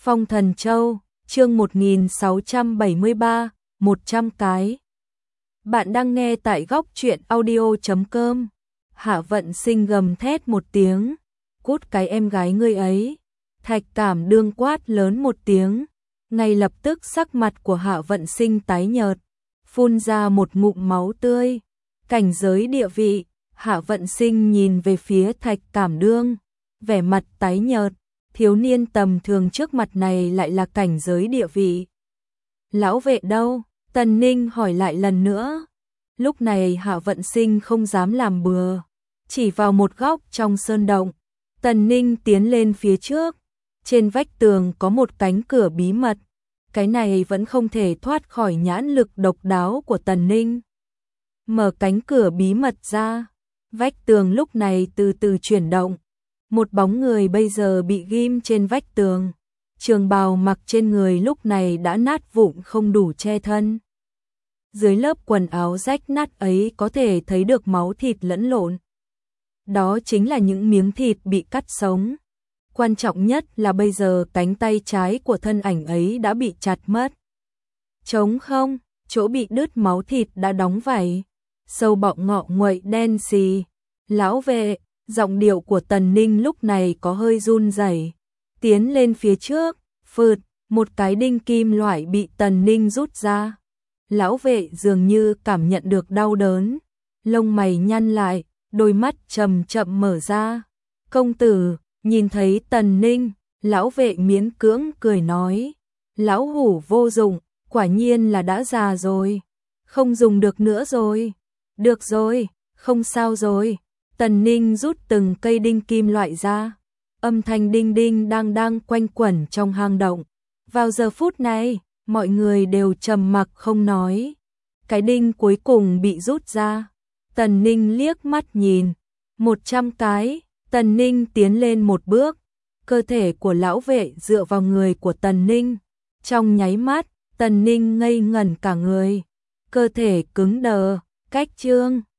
Phong Thần Châu, chương 1673, 100 cái. Bạn đang nghe tại góc truyện audio.com. Hạ Vận Sinh gầm thét một tiếng, cút cái em gái ngươi ấy. Thạch Cảm Đương quát lớn một tiếng, ngay lập tức sắc mặt của Hạ Vận Sinh tái nhợt, phun ra một ngụm máu tươi. Cảnh giới địa vị, Hạ Vận Sinh nhìn về phía Thạch Cảm Đương, vẻ mặt tái nhợt. Thiếu niên tầm thường trước mặt này lại là cảnh giới địa vị. Lão vệ đâu? Tần Ninh hỏi lại lần nữa. Lúc này Hạ Vận Sinh không dám làm bừa, chỉ vào một góc trong sơn động. Tần Ninh tiến lên phía trước, trên vách tường có một cánh cửa bí mật. Cái này vẫn không thể thoát khỏi nhãn lực độc đáo của Tần Ninh. Mở cánh cửa bí mật ra, vách tường lúc này từ từ chuyển động. Một bóng người bây giờ bị ghim trên vách tường, trường bào mặc trên người lúc này đã nát vụn không đủ che thân. Dưới lớp quần áo rách nát ấy có thể thấy được máu thịt lẫn lộn. Đó chính là những miếng thịt bị cắt sống. Quan trọng nhất là bây giờ cánh tay trái của thân ảnh ấy đã bị chặt mất. Trống không, chỗ bị đứt máu thịt đã đóng vảy, sâu bọng ngọ nguậy đen xì. Lão vệ, giọng điệu của Tần Ninh lúc này có hơi run rẩy. Tiến lên phía trước, phượt, một cái đinh kim loại bị Tần Ninh rút ra. Lão vệ dường như cảm nhận được đau đớn, lông mày nhăn lại, đôi mắt chậm chậm mở ra. Công tử, nhìn thấy Tần Ninh, lão vệ miễn cưỡng cười nói, lão hủ vô dụng, quả nhiên là đã già rồi, không dùng được nữa rồi. Được rồi, không sao rồi. Tần Ninh rút từng cây đinh kim loại ra, âm thanh đinh đinh đang đang quanh quẩn trong hang động. Vào giờ phút này, mọi người đều trầm mặc không nói. Cái đinh cuối cùng bị rút ra, Tần Ninh liếc mắt nhìn, 100 cái. Tần Ninh tiến lên một bước, cơ thể của lão vệ dựa vào người của Tần Ninh. Trong nháy mắt, Tần Ninh ngây ngẩn cả người, cơ thể cứng đờ, cách chương.